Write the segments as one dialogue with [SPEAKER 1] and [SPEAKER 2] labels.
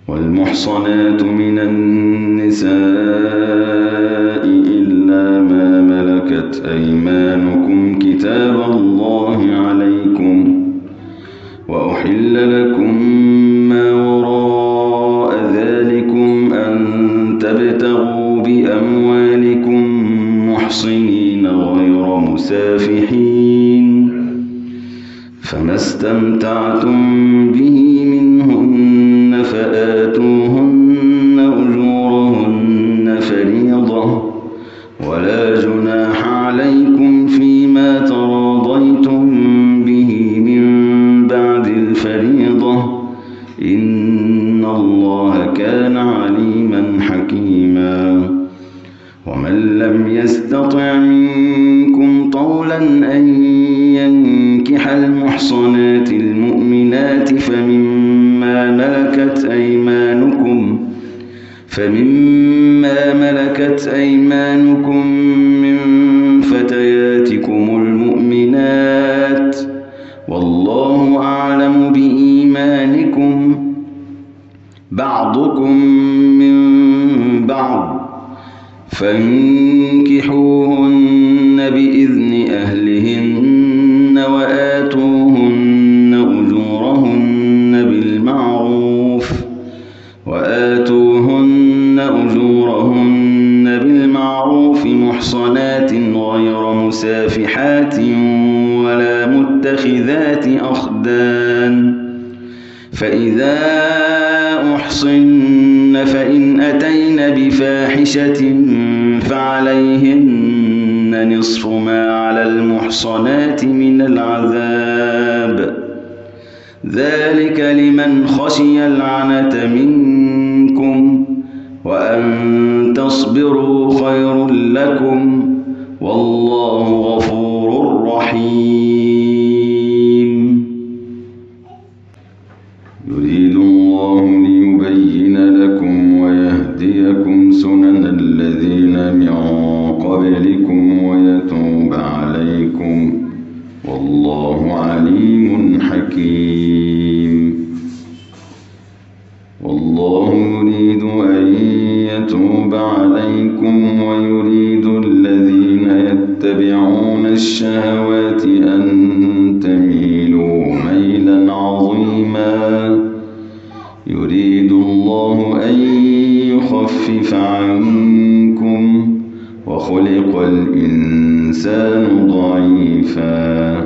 [SPEAKER 1] والمحصنات من النساء إلا ما ملكت أيمانكم كتاب الله عليكم، وأحل لكم ما وراء ذلكم أن تبتغوا بأموالكم محصنين غير مسافحين، فما استمتعتم به منهن فآتوهن أجورهن فريضة، ولا جناح عليكم فيما تراضيتم به من بعد الفريضة، إن الله كان عليما حكيما. ومن لم يستطع منكم طولا أن ينكح المحصنات المؤمنات فمما ملكت أيمانكم من فتياتكم المؤمنات، والله أعلم بإيمانكم، بعضكم من بعض، فانكحوهن بإذن أهلهن وآتوهن أجورهن بالمعروف محصنات غير مسافحات ولا متخذات أخدان، فإذا أحصن فإن أتين بفاحشة فعليهن نصف ما على المحصنات من العذاب، ذلك لمن خشي العنة منكم، وأن تصبروا خير لكم، والله غفور رحيم. يريد الله ليبين لكم ويهديكم سنن الذين من قبلكم ويتوب عليكم، والله عليم حكيم. والله يريد أن يتوب عليكم ويريد الذين يتبعون الشهوات أن تميلوا ميلا عظيما. يريد الله أن يخفف عنكم، وخلق الإنسان ضعيفا.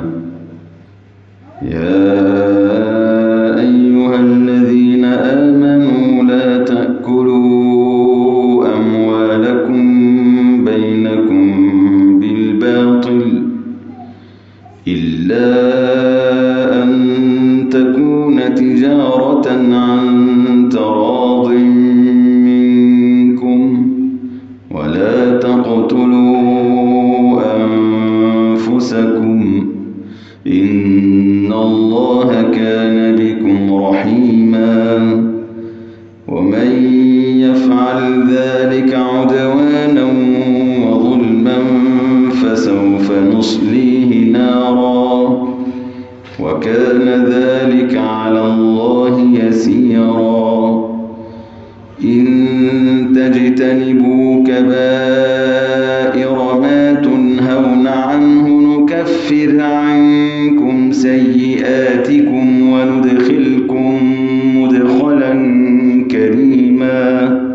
[SPEAKER 1] يا أيها الذين آمنوا لا تأكلوا أموالكم بينكم بالباطل إلا أن تكون تجارة عن تراض منكم، ولا تقتلوا أنفسكم، إن الله كان بكم رحيما. ومن يفعل ذلك عدوانا وظلما فسوف نصليه نارا، وكان ذلك على الله يسيرا. إن تجتنبوا كبائر ما تنهون عنه نكفر عنكم سيئاتكم وندخلكم مدخلا كريما.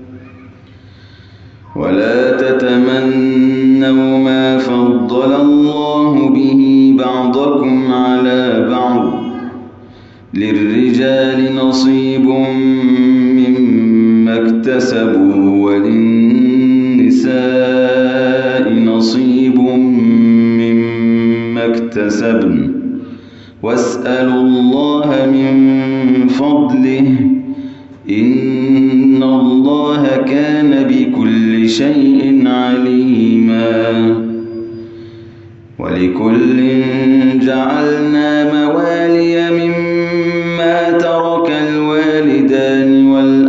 [SPEAKER 1] ولا تتمنوا ما فضل الله به بعضكم على بعض، للرجال نصيب مما اكتسبوا وللنساء نصيب مما اكتسبن، واسألوا الله من فضله، إن الله كان بكل شيء عليما. ولكل جعلنا موالي مما ترك الوالدان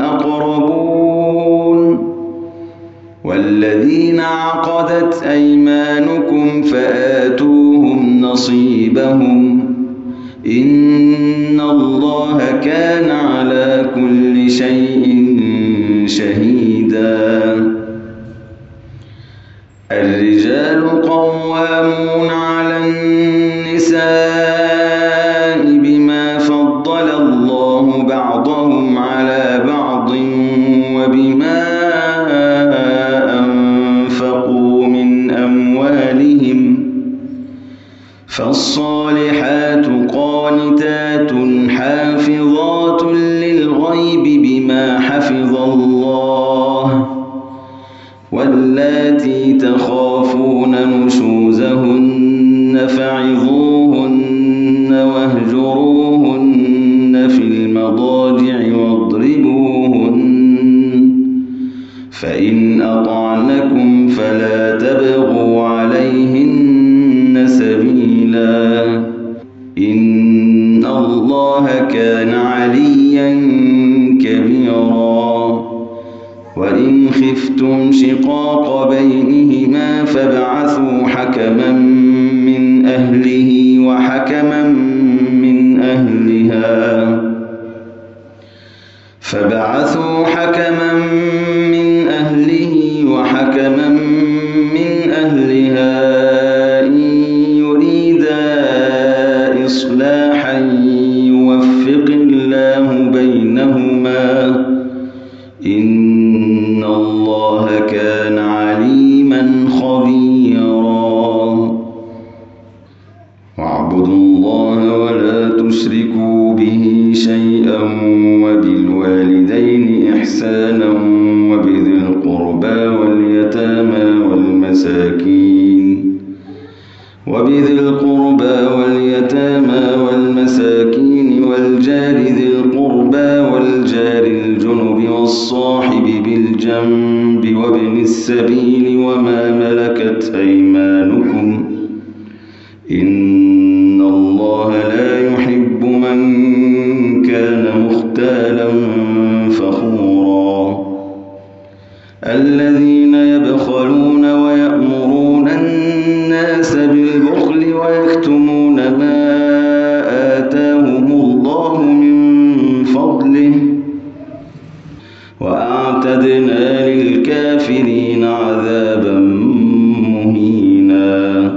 [SPEAKER 1] والأقربون والذين عقدت أيمانكم فآتوهم نصيبهم، إن الله كان على كل شيء شهيدا. الرجال قوامون على النساء بما فضل الله بعضهم على بعض وبما أنفقوا من أموالهم. فالصالحات قانتات حافظات للغيب بما حفظ الله. واللاتي تخافون نشوزهن فعظوهن واهجروهن في المضاجع واضربوهن. فإن أطعنكم فلا تبغوا عليهن سبيلا. إن الله كان عليا كبيرا. وإن خفتم شقاق بينهما فابعثوا حكما من أهله وحكما من أهلها إن يريدا إصلاحا يوفق الله بينهما. إن الله كان عليما خبيرا. واعبدوا الله ولا تشركوا به شيئا وبالوالدين إحسانا وبذي القربى واليتامى والجار ذي القربى والجار الجنب والصاحب بالجنب وابن السبيل وما ملكت أيمانكم. إن الله لا يحب من كان مختالا فخورا. الذين يبخلون ويأمرون الناس بالبخل ويكتمون ما آتاهم الله من فضله وأعتدنا للكافرين عذابا مهينا.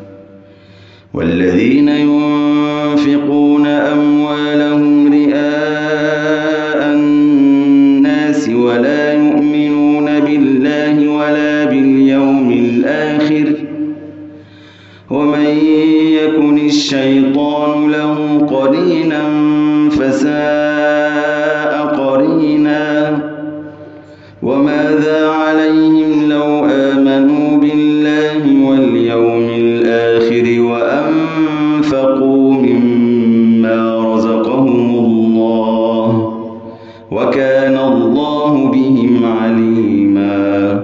[SPEAKER 1] والذين ينفقون أموالهم رئاء الناس ولا يؤمنون بالله ولا باليوم الآخر ومن يكن الشيطان له قرينا فساء قرينا. وماذا عليهم لو آمنوا بالله واليوم الآخر وأنفقوا مما رزقهم الله وكان الله بهم عليما.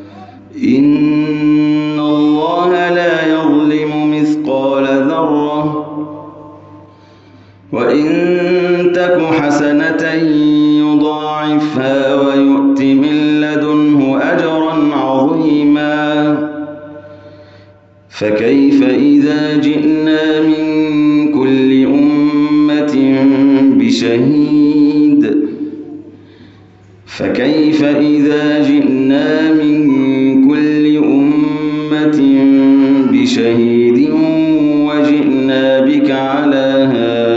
[SPEAKER 1] إن الله لا يظلم مثقال ذرة وإن تك حسنة يضاعفها ويؤت من لدنه أجرا عظيما. فكيف إذا جئنا من كل أمة بشهيد وجئنا بك على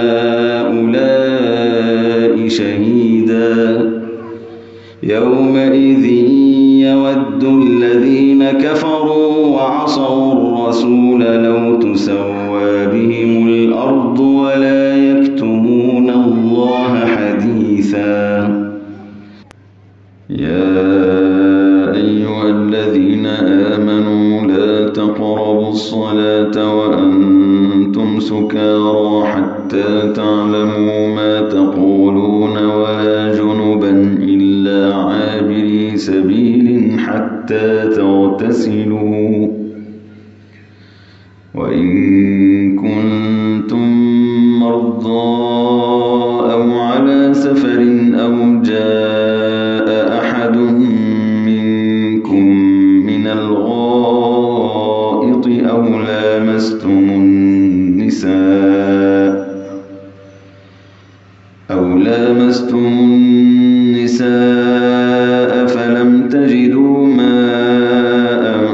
[SPEAKER 1] هؤلاء شهيدا. يومئذ يود الذين كفروا وعصوا الرسول لو تسوى بهم الأرض ولا يكتمون الله حديثا. يا أيها الذين آمنوا لا تقربوا الصلاة وأنتم سكارى حتى تعلموا ما تقولون ولا جنبا إلا عابري سبيل حتى تغتسلوا. وإن كنتم مرضى أو على سفر أو جاء أحد منكم من الغائط أو لامستم النساء فلم تجدوا ماء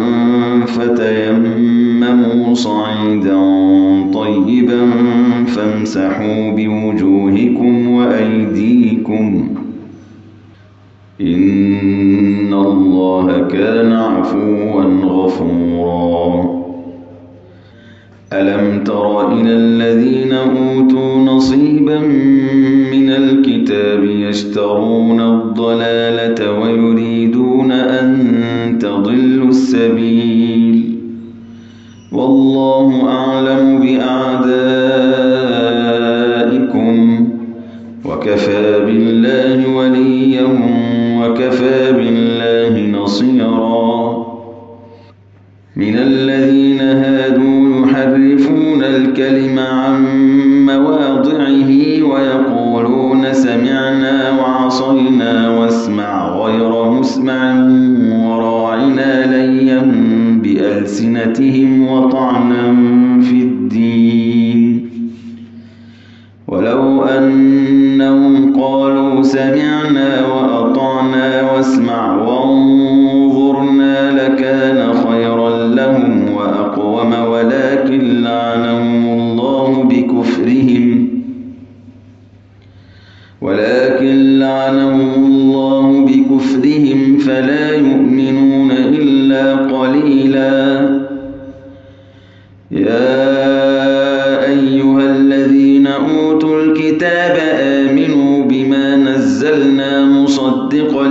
[SPEAKER 1] فتيمموا صعيدا طيبا فامسحوا بوجوهكم وأيديكم إن الله كان عفوا غفورا. ألم تر إلى الذين أوتوا نصيبا من الكتاب يشترون الضلالة ويريدون أن تضلوا السبيل والله أعلم بأعدائكم وكفى بالله وليا وكفى بالله نصيرا. من الذين هادوا يحرفون الكلم عن مواضعه ويقولون سمعنا وعصينا واسمع غير مسمع وراعنا ليا بألسنتهم وطعنا في الدين ولو أنهم قالوا سمعنا وأطعنا واسمع وانظرنا لكان خيرا لهم وأقوم ولكن لعنهم الله بكفرهم فلا يؤمنون إلا قليلا. يا أيها الذين أوتوا الكتاب آمنوا بما نزلنا مصدقا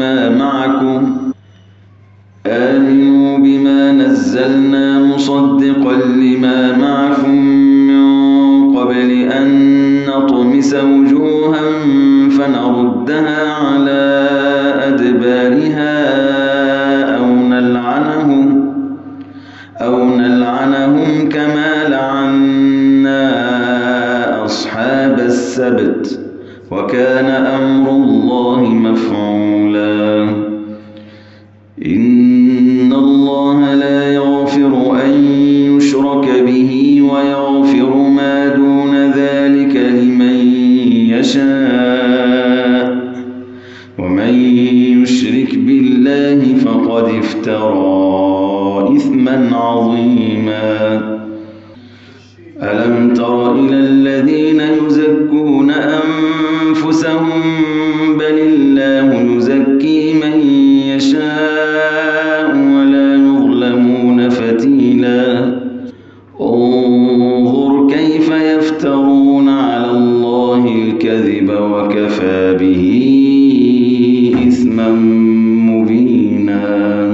[SPEAKER 1] لما معكم من قبل أن نطمس وجوها فنردها على أدبارها أو نلعنهم كما لعنا أصحاب السبت وكان أمر الله مفعولا. إن الله لا يغفر أن يشرك به ويغفر ما دون ذلك لمن يشاء ومن يشرك بالله فقد افترى إثما عظيما. ألم تر إلى الذين يزكون أنفسهم بل الله يزكي من يشاء ولا يظلمون فتيلا. انظر كيف يفترون على الله الكذب وكفى به إثما مبينا.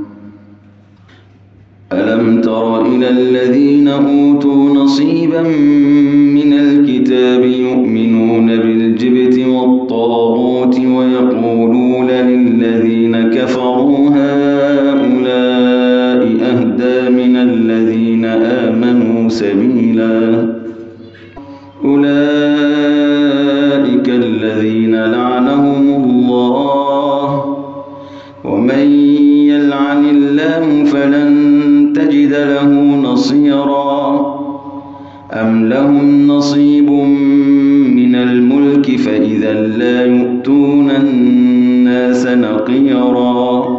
[SPEAKER 1] ألم تر إلى الذين أوتوا نصيبا من الكتاب يؤمنون بالجبت والطاغوت ويقولون للذين كفروا هؤلاء أهدى من الذين آمنوا سبيلا. أولئك الذين لعنهم الله ومن يلعن الله فلن تجد له نصيرا. أم لهم نصيب من الملك فإذا لا يؤتون الناس نقيرا.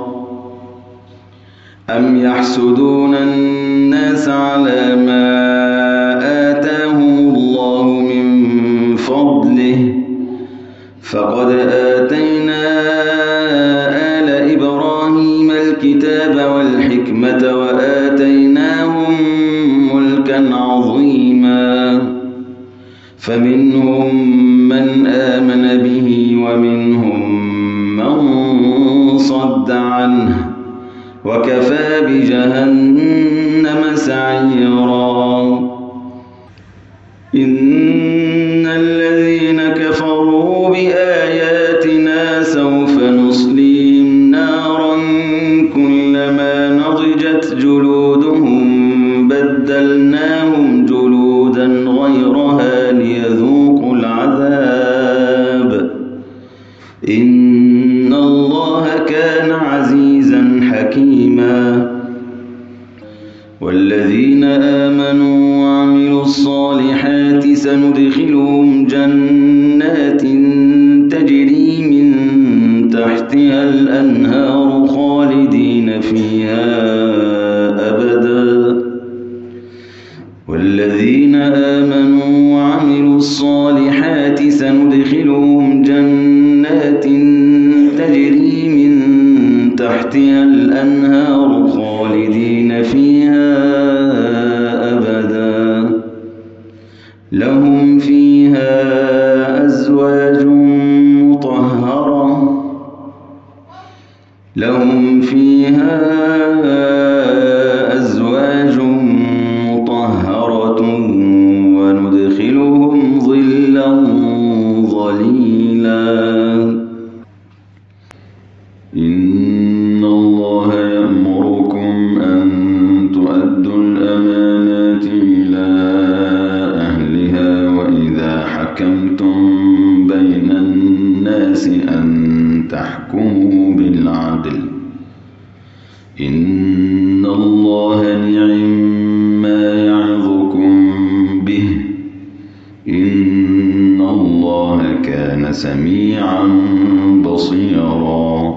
[SPEAKER 1] أم يحسدون الناس على ما آتاهم الله من فضله فقد آتينا آل إبراهيم الكتاب والحكمة وآتيناهم ملكا عظيما. فمنهم من آمن به ومنهم من صد عنه وكفى بجهنم سعيرا. إن الذين كفروا بآياتنا سوف نصليهم نارا كلما نضجت جلودهم بدلناهم جلودا غيرها ليذوقوا العذاب إن الله كان عزيزا حكيما. والذين آمنوا وعملوا الصالحات سندخلهم جنات تجري من تحتها الأنهار خالدين فيها أبدا. والذين آمنوا وعملوا الصالحات سندخلهم جنات تجري من تحتها الأنهار خالدين فيها أبدا. لهم فيها أزواج مطهرة وندخلهم ظلا ظليلا. إن الله يأمركم أن تؤدوا الأمانات إلى أهلها وإذا حكمتم بين الناس أن تحكموا بالعدل. إن الله نعم يعظكم به. إن الله كان سميعا بصيرا.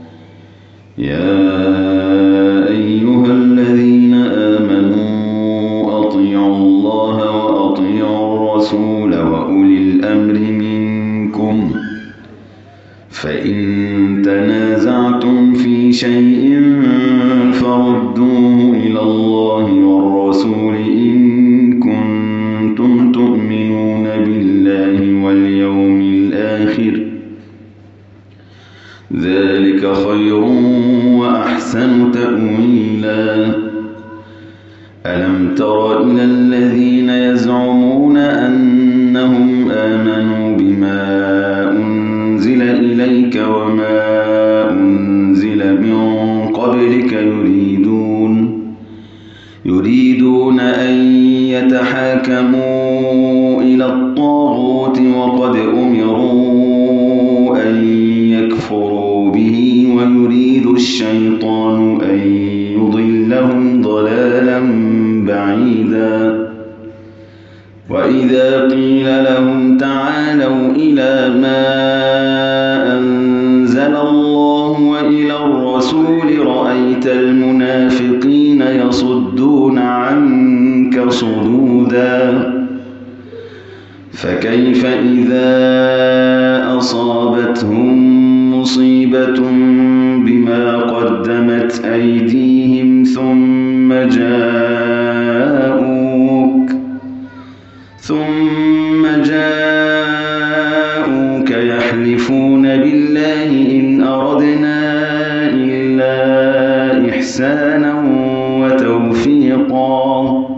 [SPEAKER 1] يا أيها الذين آمنوا أطيعوا الله وأطيعوا الرسول وأولي الأمر منكم. فإن تنازعتم في شيء فردوه إلى الله والرسول إن كنتم تؤمنون بالله واليوم الآخر. ذلك خير وأحسن تأويلا. ألم تر إلى الذين يزعمون أنهم آمنوا بما أنزل إليك وما أنزل من قبلك يريدون أن يتحاكموا إلى الطاغوت وقد أمروا أن يكفروا به ويريد الشيطان أن يضلهم ضلالا بعيدا. وإذا قيل لهم تعالوا إلى ما أنزل الله وإلى الرسول رأيت المنافقين يصدون عنك صدودا. فكيف إذا أصابتهم مصيبة بما قدمت أيديهم ثم جاءوك يحلفون بالله إن أردنا إلا إحسانا وتوفيقا.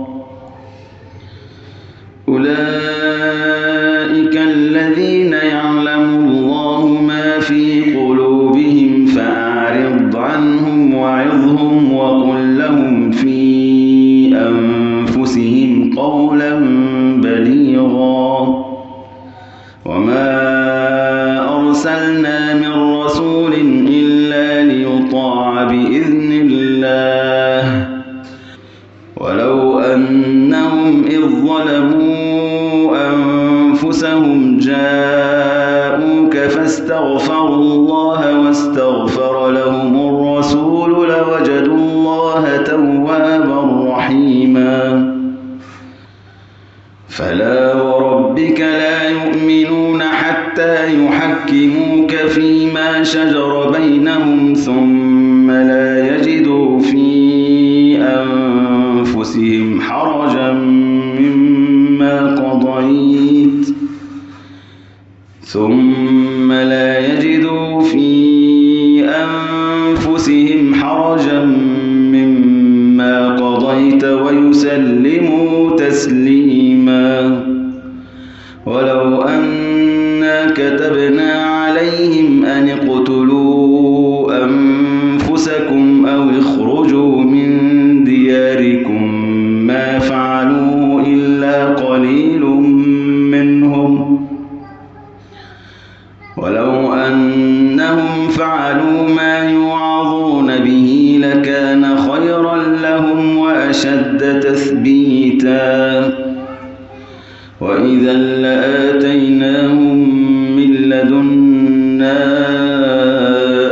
[SPEAKER 1] أولئك الذين يعلم الله ما في قلوبهم فأعرض عنهم وعظهم وقل لهم في أنفسهم قولا بليغا. وما أرسلنا من رسول إلا ليطاع بإذن الله ولو أنهم إذ ظلموا أنفسهم جاءوك فاستغفروا الله واستغفر لهم الرسول لوجدوا الله توابا رحيما. فلا وربك لا يؤمنون حتى يحكموك فيما شجر بينهم ثم لا يجدوا في أنفسهم حرجا مما قضيت ويسلموا تسليما. ولو أنا كتبنا عليهم أن اقتلوا أنفسكم أو اخرجوا من دياركم ما فعلوه إلا قليل منهم. ولو أنهم فعلوا ما يوعظون به لكان خيرا لهم وأشد تثبيتا. وإذا لآتيناهم من لدنا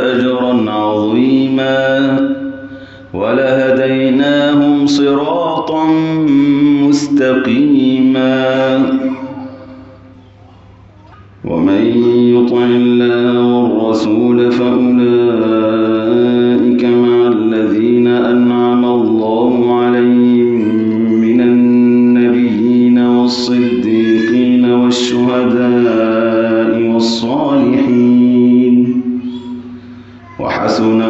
[SPEAKER 1] الصالحين وحسن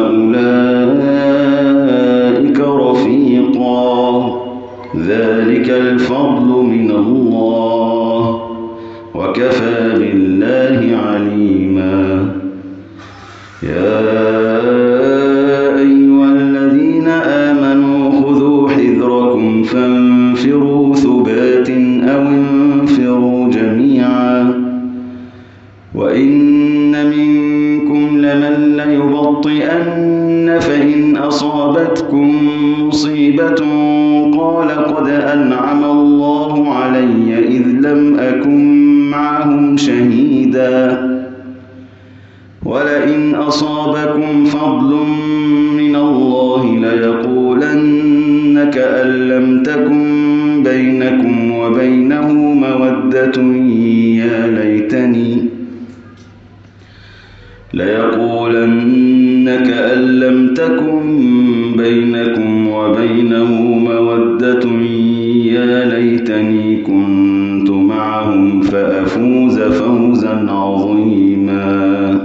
[SPEAKER 1] أولئك رفيقا ذلك الفضل من الله وكفى بالله عليما يا أيها الذين آمنوا خذوا حذركم فانفروا ثبات أو انفروا جميعا وإن منكم لمن ليبطئن فإن أصابتكم مصيبة قال قد أنعم الله علي إذ لم أكن معهم شهيدا ولئن أصابكم فضل من الله ليقولن كأن لم تكن بينكم وبينه مودة يا ليتني كنت معهم فأفوز فوزا عظيما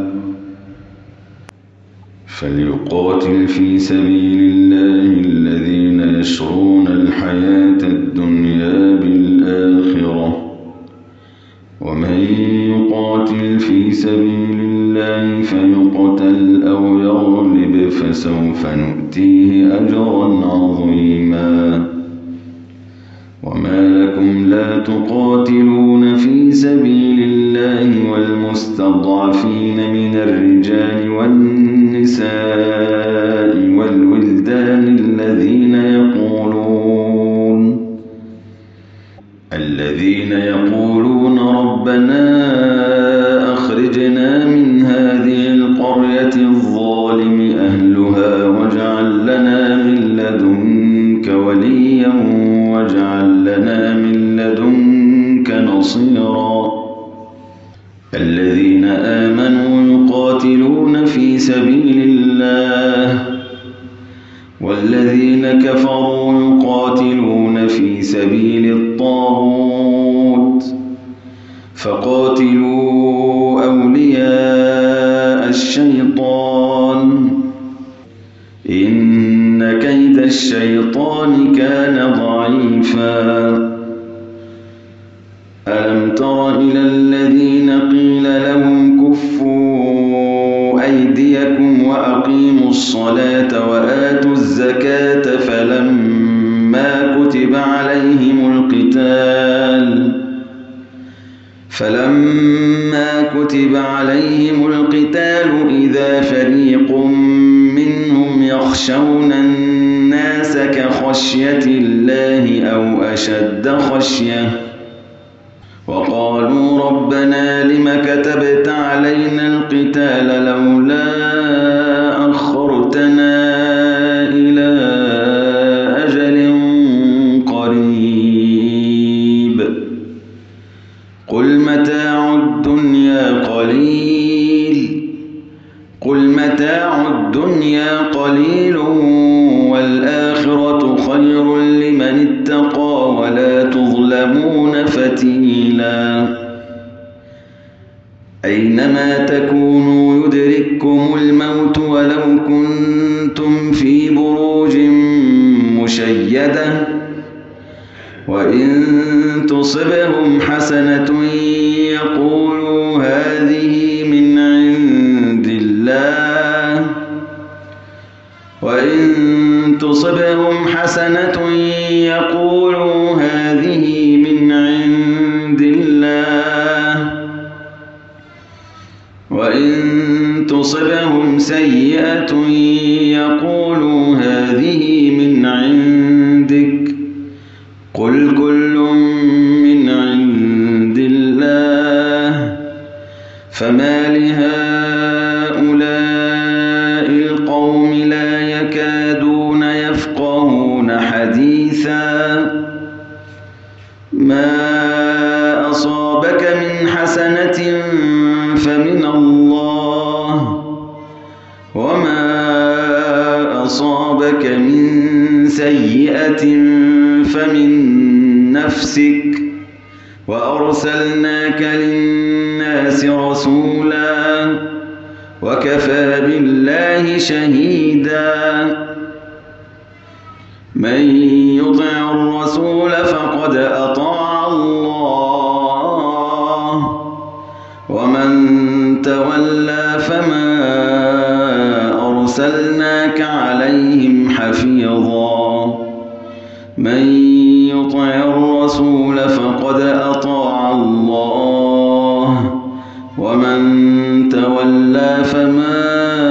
[SPEAKER 1] فليقاتل في سبيل الله الذين يشرون الحياة الدنيا بالآخرة ومن يقاتل في سبيل الله فيقتل أو يغلب فسوف نؤتيه أجرا عظيما وما لكم لا تقاتلون في سبيل الله والمستضعفين من الرجال والنساء والولدان الذين يقولون ربنا أخرجنا من هذه القرية الظالم أهلها واجعل لنا من لدنك وليا واجعل لنا من لدنك نصيرا الذين آمنوا يقاتلون في سبيل الله والذين كفروا يقاتلون في سبيل الطاغوت فقاتلوا أولياء الشيطان إن كيد الشيطان كان ضعيفا ألم تر إلى الذين قيل لهم كفوا أيديكم وأقيموا الصلاة وآتوا الزكاة فلما كتب عليهم القتال إذا فريق منهم يخشون الناس كخشية الله أو أشد خشية وقالوا ربنا لم كتبت علينا القتال لولا أخرتنا إلى أجل قريب قل متاع الدنيا قليل والآخرة خير لمن اتقى ولا تظلمون فتيلا أينما تكونوا يدرككم الموت ولو كنتم في بروج مشيدة وإن تصبهم حسنة يقولوا هذه من عند الله وإن تصبهم حسنة يقولوا هذه من عند الله وإن تصبهم سيئة يقولوا هذه من عندك قل كل من عند الله فما لهؤلاء القوم لا يكادون يفقهون حديثا ما أصابك من حسنة فمن الله وما أصابك من سيئة فمن نفسك وأرسلناك للناس رسولا وكفى بالله شهيدا. من يطع الرسول فقد أطاع الله، ومن تولى فما أرسلناك عليهم حفيظا. من يطع الرسول فقد أطاع الله، ومن تولى فما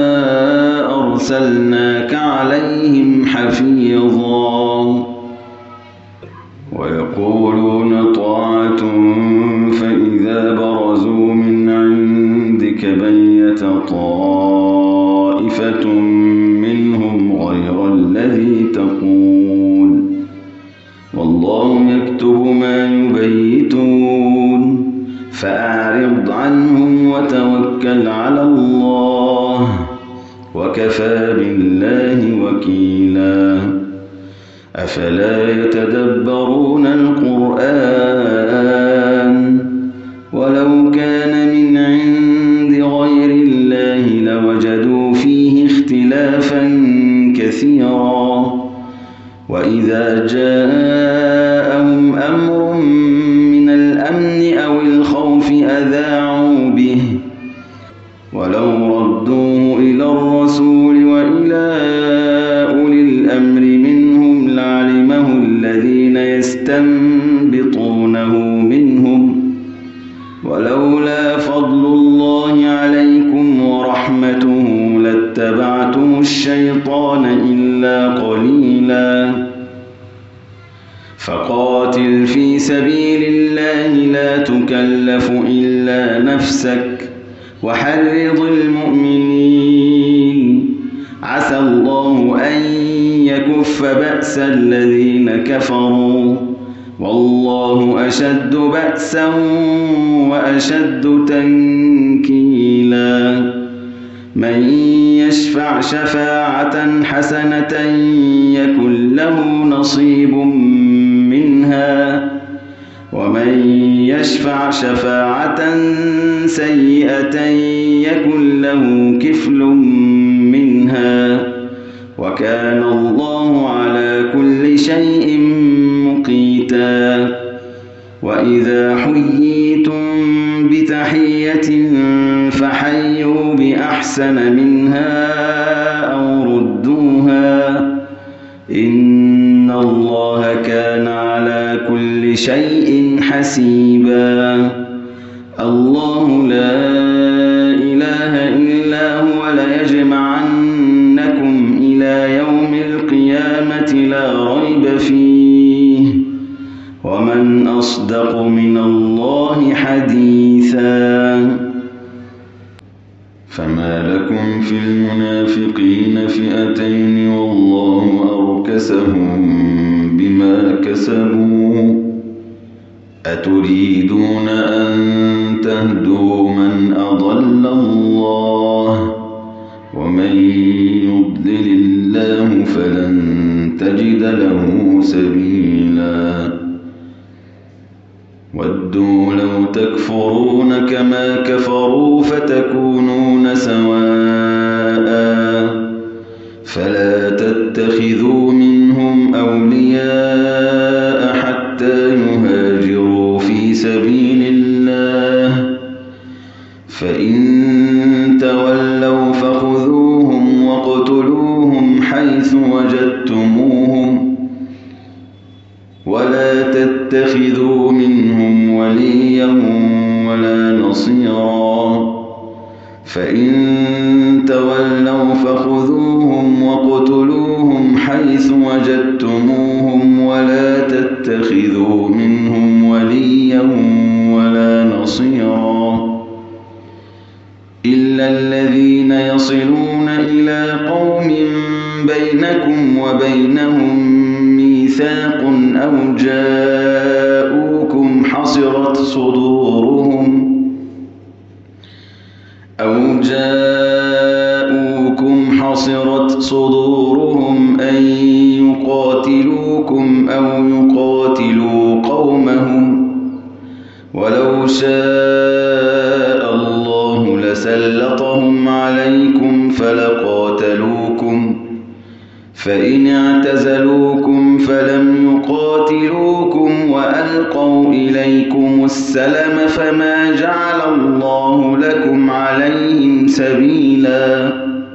[SPEAKER 1] أرسلناك عليهم حفيظا. ويقولون طاعة فإذا برزوا من عندك بيت طائفة منهم غير الذي تقول، والله يكتب ما يبيتون. فأعرض عنهم وتوكل على الله، وكفى بالله وكيلا. أفلا يتدبرون القرآن؟ ولو كان من عند غير الله لوجدوا فيه اختلافا كثيرا. وإذا جاءهم أمر من الأمن أو الخوف أذاعوا به، ولو ردوه إلى الرسول وإلى أولي الأمر منهم لعلمه الذين يستنبطونه منهم. ولولا فضل الله عليكم ورحمته لاتبعتم الشيطان إلا قليلا. فقاتل في سبيل الله لا تكلف إلا نفسك، وحرض المؤمنين. عسى الله أن يكف بأس الذين كفروا، والله أشد بأسا وأشد تنكيلا. من يشفع شفاعة حسنة يكن له نصيب منها، ومن يشفع شفاعة سيئة يكن له كفل منها، وكان الله على كل شيء مقيتا. وإذا حييتم بتحية فحيوا بأحسن منها أو ردوها، إن الله كان على كل شيء حسيبا. الله لا إله إلا هو ليجمعنكم إلى يوم القيامة لا ريب فيه، ومن أصدق من الله حديثا. فما لكم في المنافقين فئتين والله أركسهم بما كسبوا، أتريدون أن تهدوا من أضل الله، ومن يضلل الله فلن تجد له سبيلا. ودوا لو تكفرون كما كفروا فتكونون سواء، فلا تتخذوا منهم أولياء حتى يهاجروا في سبيل الله، فإن تولوا فخذوهم واقتلوهم حيث وجدتموهم، ولا تتخذوا منهم وليا ولا نصيرا. فإن تولوا فخذوهم واقتلوهم حيث وجدتموهم، ولا تتخذوا منهم وليا ولا نصيرا، إلا الذين يصلون إلى قوم بينكم وبينهم ميثاق أو جاءوكم حصرت صدورهم أن يقاتلوكم أو يقاتلوا قومهم، ولو شاء الله لسلطهم استفاضهم عليكم فلقاتلوكم فإن اعتزلوكم فلم يقاتلوكم وألقوا إليكم السلم فما جعل الله لكم عليهم سبيلا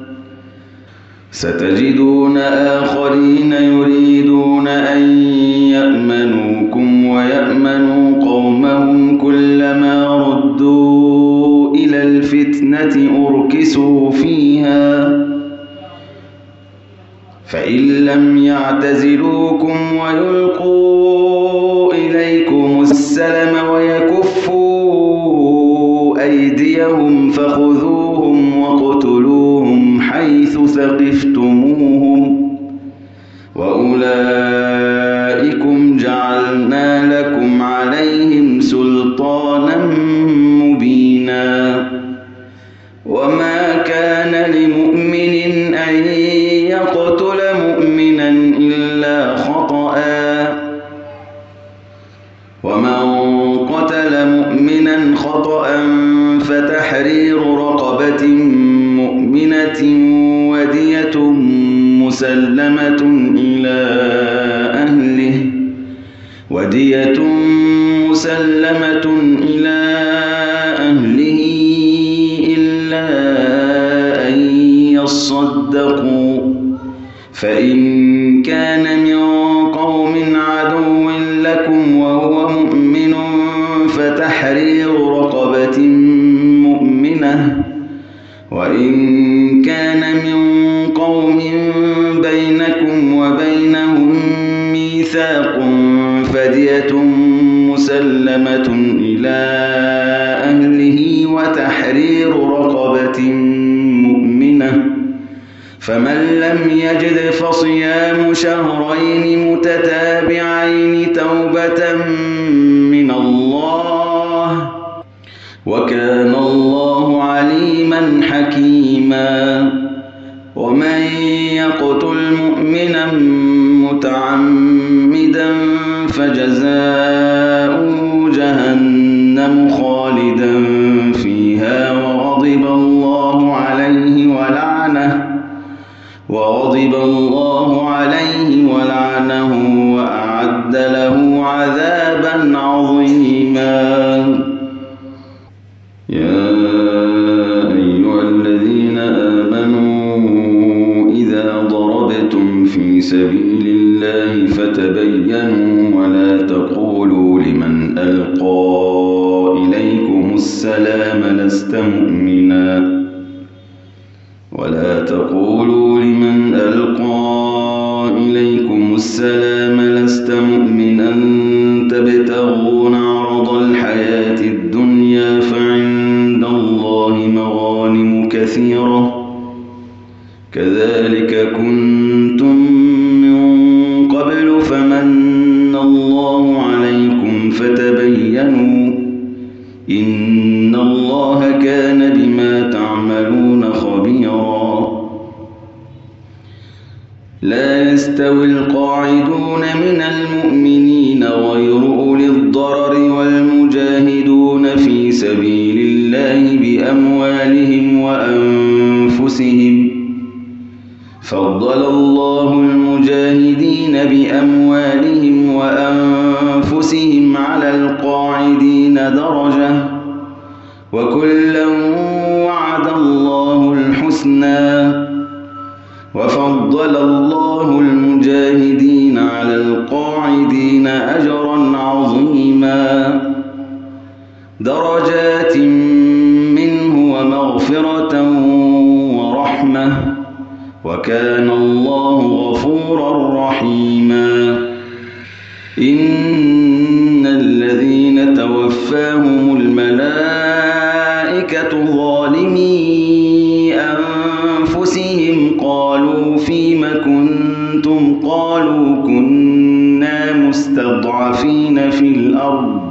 [SPEAKER 1] ستجدون آخرين يريدون أن يأمنوكم ويأمنوا قومهم كلما ردوا إلى الفتنة أركسوا فيها فإن لم يعتزلوكم ويلقوا إليكم السلم ويكفوا أيديهم فخذوهم واقتلوهم حيث ثقفتموهم وأولئكم جعلنا لكم عليهم سلطانا مبينا وما كان لمؤمن أن يقتل مؤمنا إلا خطأ ومن قتل مؤمنا خطأ فتحرير رقبة مؤمنة ودية مسلمة إلى أهله إلا أن يصدقوا فإن كان من قوم عدو لكم وهو مؤمن فتحرير رقبة مؤمنة وإن كان من قوم بينكم وبينهم ميثاق فدية مسلمة إلى أهله وتحرير رقبة مؤمنة فمن لم يجد فصيام شهرين متتابعين توبة من الله وكان الله عليما حكيما ومن يقتل مؤمنا متعمدا فجزاؤه جهنم خالدا فيها وغضب الله عليه ولعنه وأعد له عذابا عظيما يا أيها الذين آمنوا إذا ضربتم في سبيل الله فتبينوا ولا تقولوا لمن ألقى إليكم السلام لست مؤمنا تبتغون عرض الحياة الدنيا فعند الله مغانم كثيرة كذلك كنتم من قبل فمن الله عليكم فتبينوا إن الله كان بما تعملون خبيرا لا يستوي القاعدون من المؤمنين غير أولي الضرر والمجاهدون في سبيل الله بأموالهم وأنفسهم فضل الله المجاهدين بأموالهم وأنفسهم على القاعدين درجة وكلا وعد الله الحسنى وفضل الله المجاهدين على القاعدين أجرا عظيما درجات منه ومغفرة ورحمة وكان الله غفورا رحيما إن الذين توفاهم الملائكة ظالمي أنفسهم قالوا فيم كنتم قالوا كنا مستضعفين في الأرض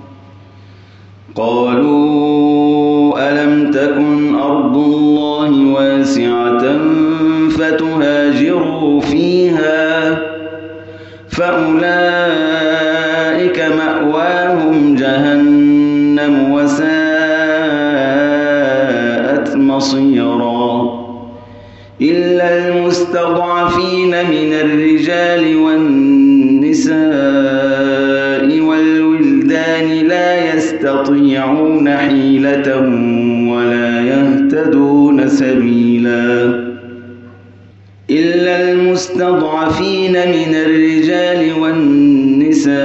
[SPEAKER 1] قالوا ألم تكن أرض الله واسعة فتهاجروا فيها فأولئك مأواهم جهنم وساءت مصيرا بصيرا إلا المستضعفين من الرجال والنساء والولدان لا يستطيعون حيلة ولا يهتدون سبيلا إلا المستضعفين من الرجال والنساء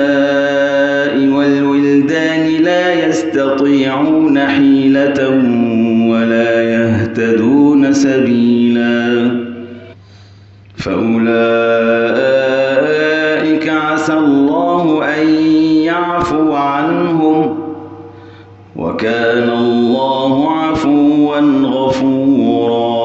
[SPEAKER 1] والولدان لا يستطيعون حيلة ولا يهتدون سبيلا فأولئك عسى الله أن يعفو عنهم وكان الله عفوا غفورا.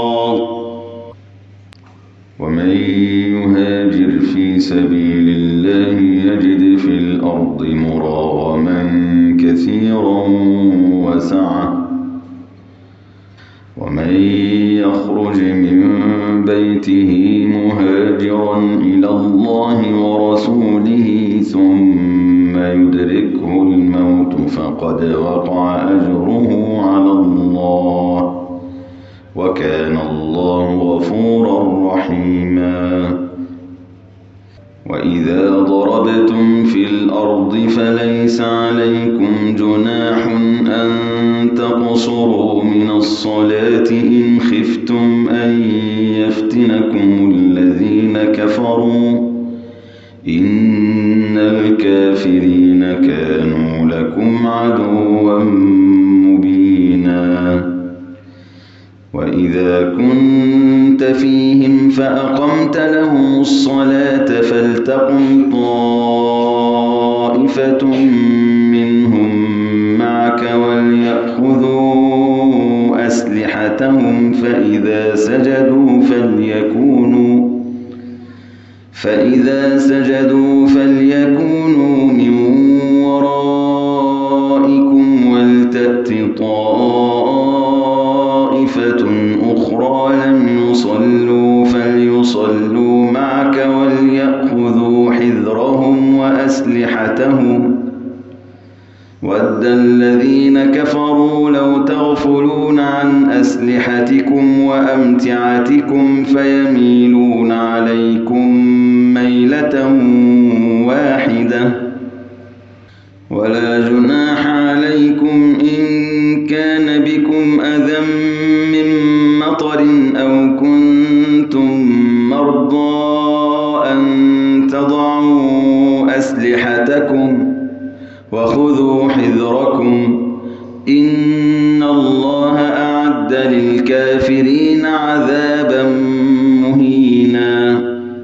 [SPEAKER 2] ومن يهاجر في سبيل الله يجد في الأرض مراغما كثيرا وسعة ومن يخرج من بيته مهاجرا إلى الله ورسوله ثم يدركه الموت فقد وقع أجره على الله وكان الله غفورا رحيما. وإذا ضربتم في الأرض فليس عليكم جناح أن تقصروا من الصلاة إن خفتم أن يفتنكم الذين كفروا إن الكافرين كانوا لكم عدوا مبينا. وإذا كنت فيهم فأقمت لهم الصلاة فلتقم طائفة منهم معك وليأخذوا أسلحتهم فإذا سجدوا فليكونوا من ورائكم ولتأت طائفة أخرى لم يصلوا فليصلوا معك وليأخذوا حذرهم وأسلحتهم ود الذين كفروا لو تغفلون عن أسلحتكم وأمتعتكم فيميلون عليكم ميلة واحدة ولا جناح عليكم إن كان بكم أذى من مطر أو كنتم مرضى أن تضعوا أسلحتكم وخذوا حذركم إن الله أعد للكافرين عذابا مهينا.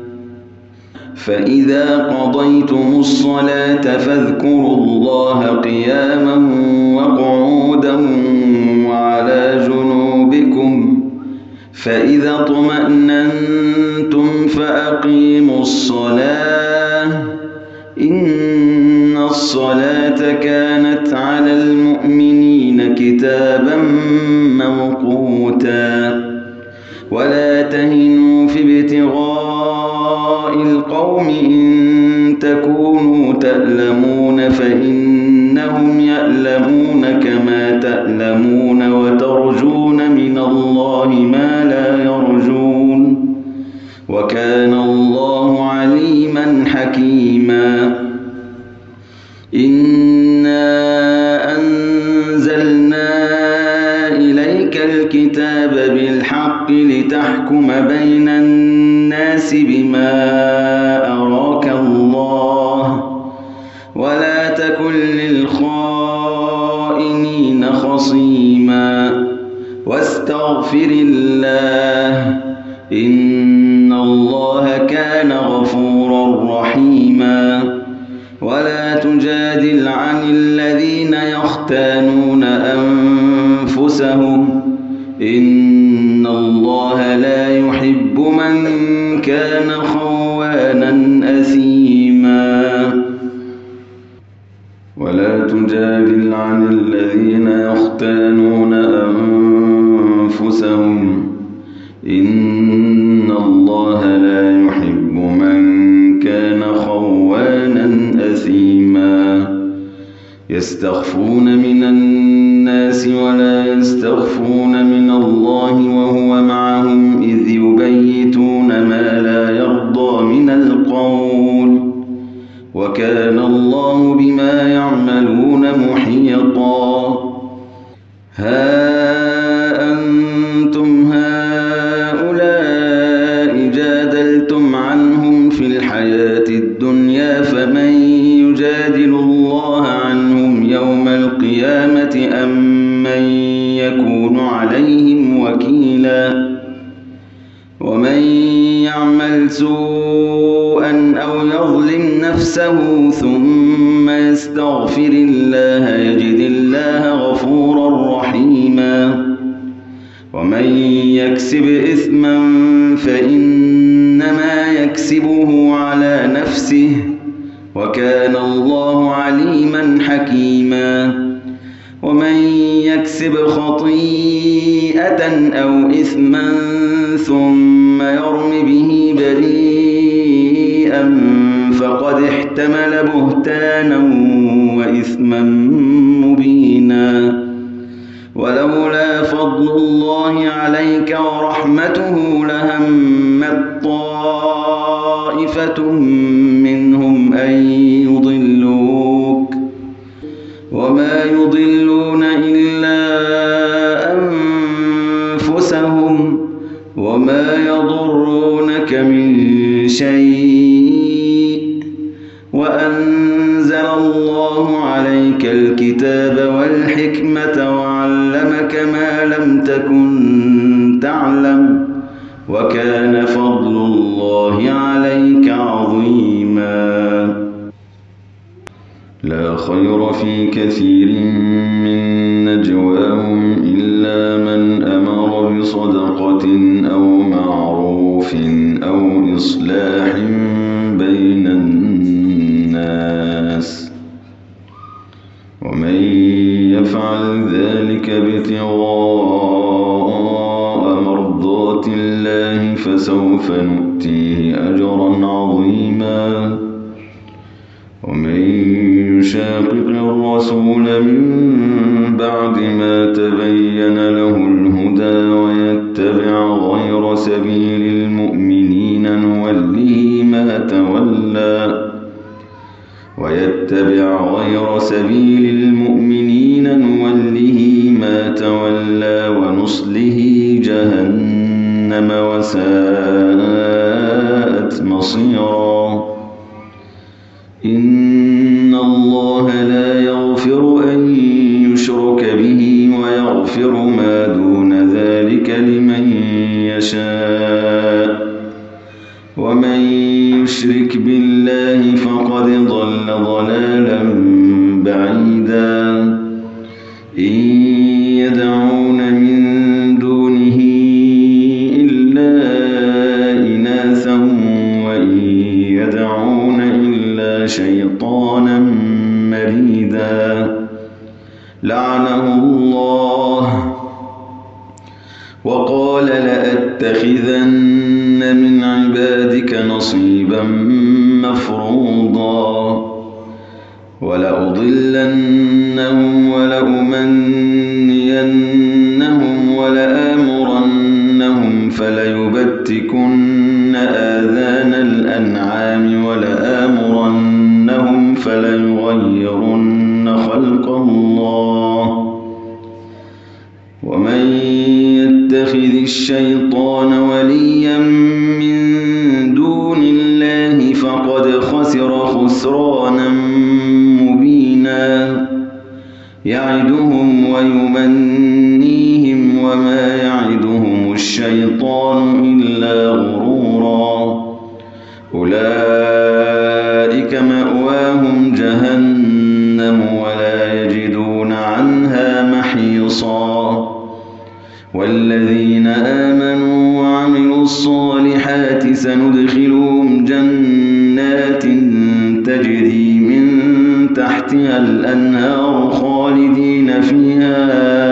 [SPEAKER 2] فإذا قضيتم الصلاة فاذكروا الله قياما وقعودا وعلى جنوبكم فإذا اطمأننتم فأقيموا الصلاة إن الصلاة كانت على المؤمنين كتابا موقوتا. ولا تهنوا في ابتغاء القوم إن تكونوا تألمون فإنهم يألمون كما تألمون وترجون من الله ما لا يرجون وكان الله عليما حكيما. إنا أنزلنا إليك الكتاب بالحق لتحكم بين الناس بما أراك الله ولا تكن للخائنين خصيما واستغفر الله إن الله كان غفورا رحيما. ولا تجادل عن الذين يختانون أنفسهم إن الله لا يحب من كان خوانا أثيما. ولا تجادل عن الذين يختانون أنفسهم إن الله لا يحب من كان خوانا أثيما. يستخفون من الناس
[SPEAKER 1] للناس ولا يستخفون من الله وهو معهم إذ يبيتون ما لا يرضى من القول وكان الله بما يعملون محيطا. ها أنتم هؤلاء جادلتم عنهم في الحياة الدنيا فمن يجادل الله عنهم يوم القيامة أم من يكون عليهم وكيلا. ومن يعمل سوءا أو يظلم نفسه ثم يستغفر الله يجد الله غفورا رحيما. ومن يكسب إثما فإنما يكسبه على نفسه وكان الله عليما حكيما. ومن يكسب خطيئة أو إثما ثم يرم به بريئا فقد احتمل بهتانا وإثما مبينا. ولولا فضل الله عليك ورحمته لهمت طائفة منهم أن يضلوك وما يضلون إلا أنفسهم وما يضرونك من شيء وأنزل الله عليك الكتاب والحكمة وعلمك ما لم تكن تعلم وكان فضل الله عليك عظيما. لا خير في كثير من نجواهم إلا من أمر بصدقة أو معروف أو إصلاح بين الناس ومن يفعل ذلك ابتغاء مرضات الله فسوف نؤتيه أجرا عظيما. ومن يشاقق الرسول من بعد ما تبين له الهدى ويتبع غير سبيل المؤمنين نوله ما تولى ونصله جهنم وساءت مصيرا. إن الله لا يغفر أن يشرك به ويغفر ما دون ذلك لمن يشاء ومن يشرك بالله فقد ضل ضلالا بعيدا. إن يدعون من دونه إلا إناثا وإن يدعون إلا شيطانا مريدا لعنه الله وقال لأتخذن من عبادك نصيبا مفروضا ولأضلنهم ولأمنينهم ولآمرنهم فليبتكن آذان الأنعام ولآمرنهم فليغيرن خلق الله. ومن يتخذ الشيطان وليا من دون الله فقد خسر خسرانا مبينا. يعدهم ويمنيهم وما يعدهم الشيطان إلا غرورا. أولئك مأواهم جهنم ولا يجدون عنها محيصا. والذين آمنوا وعملوا الصالحات سندخلهم جنات تجري من تحتها الأنهار خالدين فيها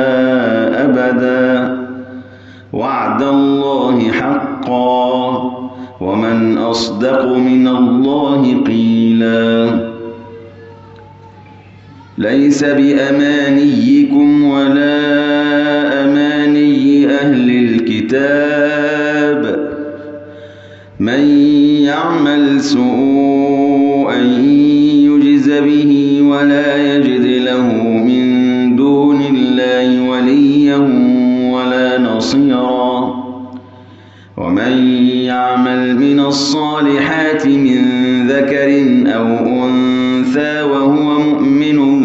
[SPEAKER 1] أبدا وعد الله حقا ومن أصدق من الله قيلا. ليس بأمانيكم ولا أماني أهل الكتاب من يعمل سوءا يجز به ولا يجد له من دون الله وليا ولا نصيرا ومن يعمل من الصالحات من ذكر أو أنثى وهو مؤمن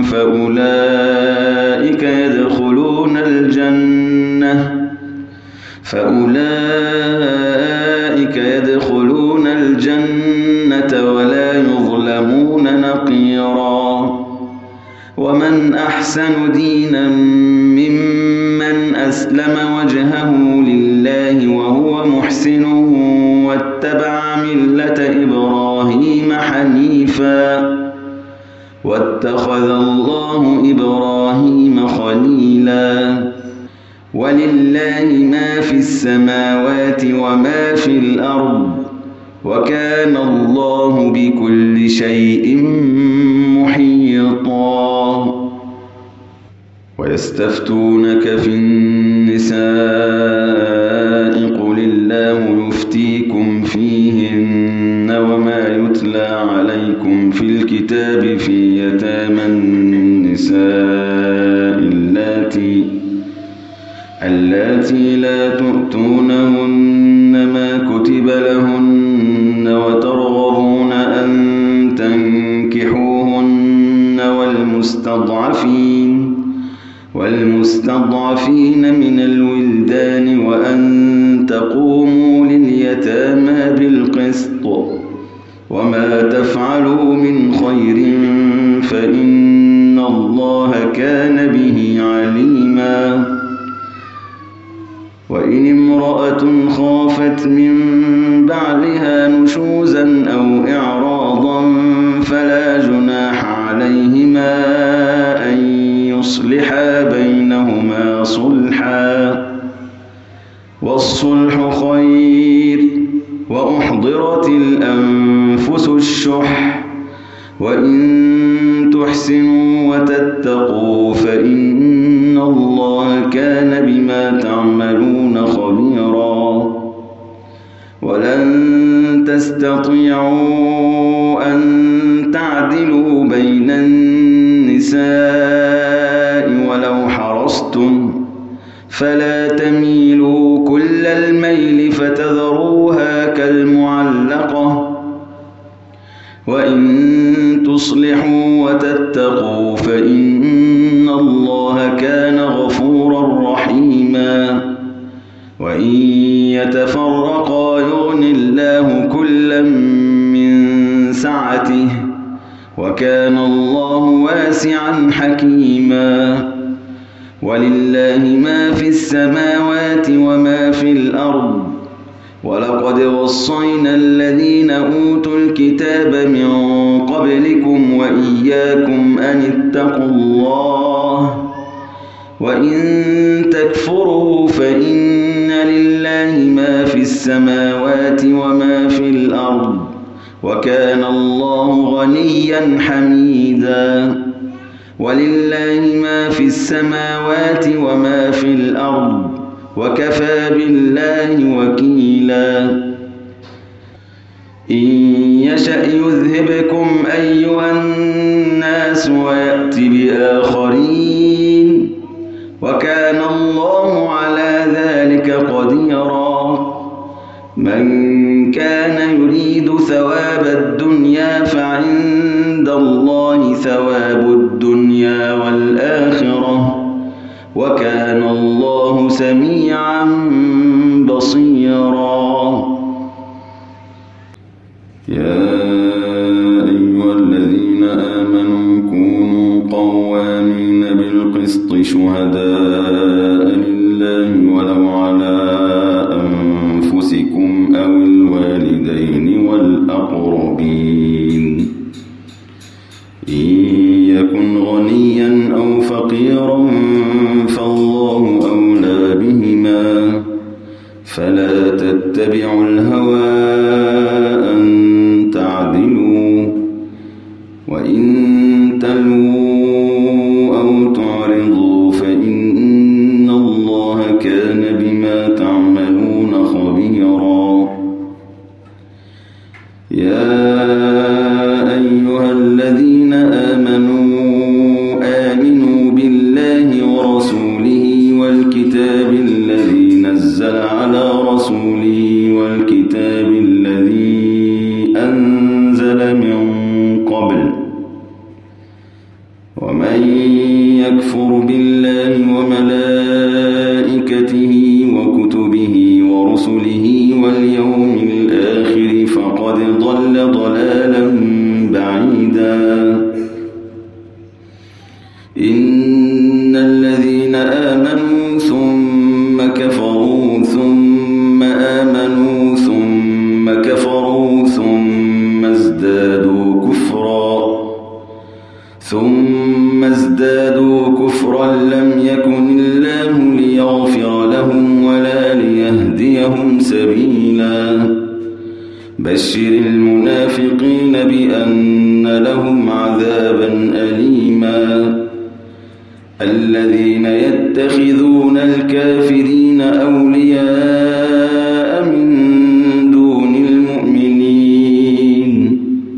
[SPEAKER 1] فأولئك يدخلون الجنة ولا يظلمون نقيرا ومن أحسن دينا ممن أسلم وجهه لله وهو محسن واتبع ملة إبراهيم حنيفا واتخذ الله إبراهيم خليلا ولله ما في السماوات وما في الأرض وكان الله بكل شيء محيطا ويستفتونك في النساء قل الله يفتيكم فيهن وما يتلى عليكم في الكتاب في يتامى النساء اللاتي لا تؤتونهن ما كتب لهن وترغبون أن تنكحوهن والمستضعفين من الولدان وأن تقوموا لليتامى بالقسط وما تفعلوا من خير فإن الله كان به عليما وإن امرأة خافت من بعلها نشوزا أو إعراضا فلا جناح عليهما أن يصلحا بينهما صلحا والصلح خير وأحضرت الأنفس الشح وإن تحسنوا وتتقوا فإن الله كان بما تعملون خبيرا ولن تستطيعوا أن تعدلوا بين النساء ولو حرصتم فلا تميلوا كل الميل فتذروها كالمعلقة وإن تصلحوا وتتقوا فإن الله كان غفورا رحيما وإن يتفرقا يغن الله كلا من سعته وكان الله واسعا حكيما ولله ما في السماوات وما في الأرض ولقد وصينا الذين أوتوا الكتاب من قبلكم وإياكم أن اتقوا الله وإن تكفروا فإن لله ما في السماوات وما في الأرض وكان الله غنيا حميدا ولله ما في السماوات وما في الأرض وكفى بالله وكيلا إن يشأ يذهبكم أيها الناس ويأت بآخرين وكان الله على ذلك قديرا من كان يريد ثواب الدنيا فعند الله ثواب الدنيا والآخرة وكان الله سميعا بصيرا
[SPEAKER 2] يا أيها الذين آمنوا كونوا قوامين بالقسط شهداء لله ولو على أنفسكم أو الوالدين والأقربين إن يكن غنيا أو فقيرا فالله أولى بهما فلا تتبعوا الهوى أن تعدلوا وإن تلووا ورسوله والكتاب الذي أنزل من قبل ومن يكفر بالله وملائكته وكتبه ورسله واليوم الآخر فقد ضل ضلالا بعيدا إن الذين آمنوا ثم كفروا ثم آمنوا ثم كفروا ثم ازدادوا كفرا لم يكن الله ليغفر لهم ولا ليهديهم سبيلا بشر المنافقين بأن لهم عذابا أليما الذين يتخذون الكافرين أولياء من دون المؤمنين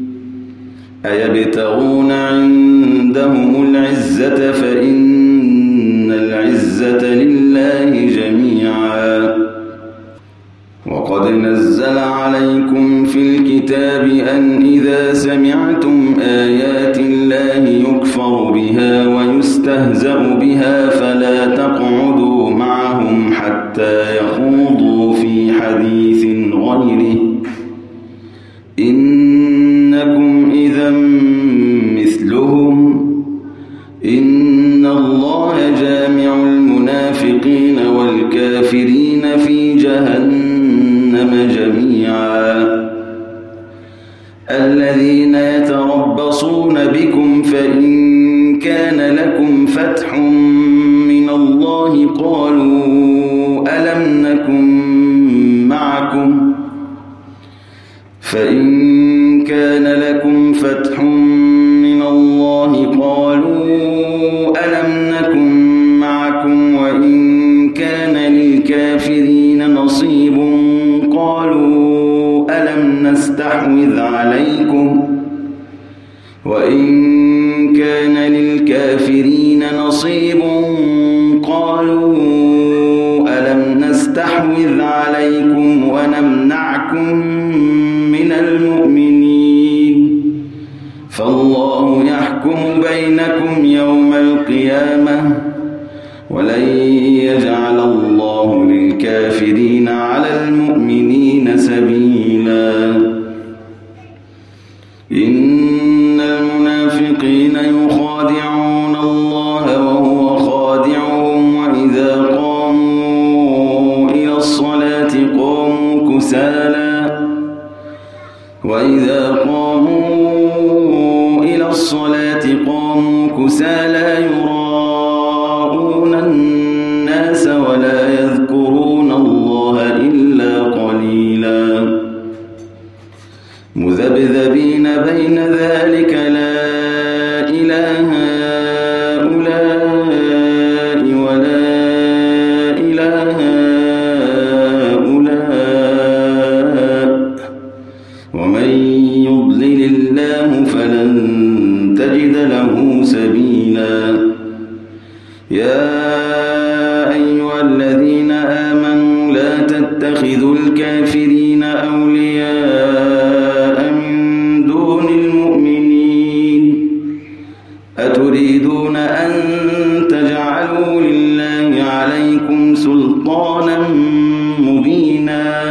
[SPEAKER 2] أيبتغون عندهم العزة فإن العزة لله جميعا وقد نزل عليكم في الكتاب أن إذا سمعتم آيات الله يكفر بها ويستهزأ بها فلا تقعدوا معهم حتى يخوضوا في حديث غيره إنكم إذا مثلهم إن الله جامع المنافقين والكافرين في جهنم جميعا الذين يتربصون بكم فإن كان لكم فتح من الله قالوا ألم نكن معكم فإن كان لكم فتح من الله قالوا ألم نكن معكم وإن كان للكافرين نصيب قالوا ألم نستحوذ عليكم وإن كان للكافرين نصيب قالوا ألم نستحوذ عليكم ونمنعكم من المؤمنين فالله يحكم بينكم يوم القيامة ولن يجعل الله للكافرين على المؤمنين سبيلا إن المنافقين يخادعون الله وهو خادعهم وإذا قاموا إلى الصلاة قاموا كسالى يراءون الناس ولا يذكرون الله إلا قليلا مذبذبين بين ذلك لا إله هؤلاء ولا إله هؤلاء ومن يضلل الله فلن تجد له سبيلا يا أيها الذين آمنوا لا تتخذوا الكافرين أولياء من دون المؤمنين أتريدون أن تجعلوا لله عليكم سلطانا مبينا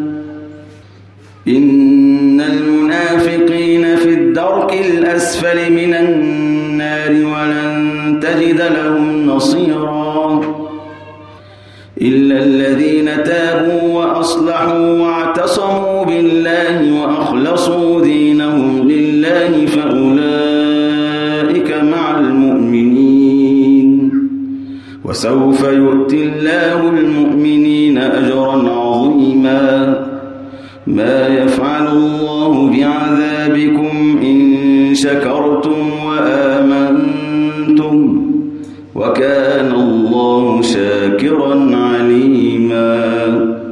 [SPEAKER 2] إن المنافقين في الدرك الأسفل من النار ولن تجد لهم نصيرا إلا الذين تابوا وأصلحوا واعتصموا بالله وأخلصوا دينهم لله فأولئك مع المؤمنين وسوف يؤتي الله المؤمنين أجرا عظيما ما يفعل الله بعذابكم إن شكرتم وآمنتم وكان الله شاكرا عليما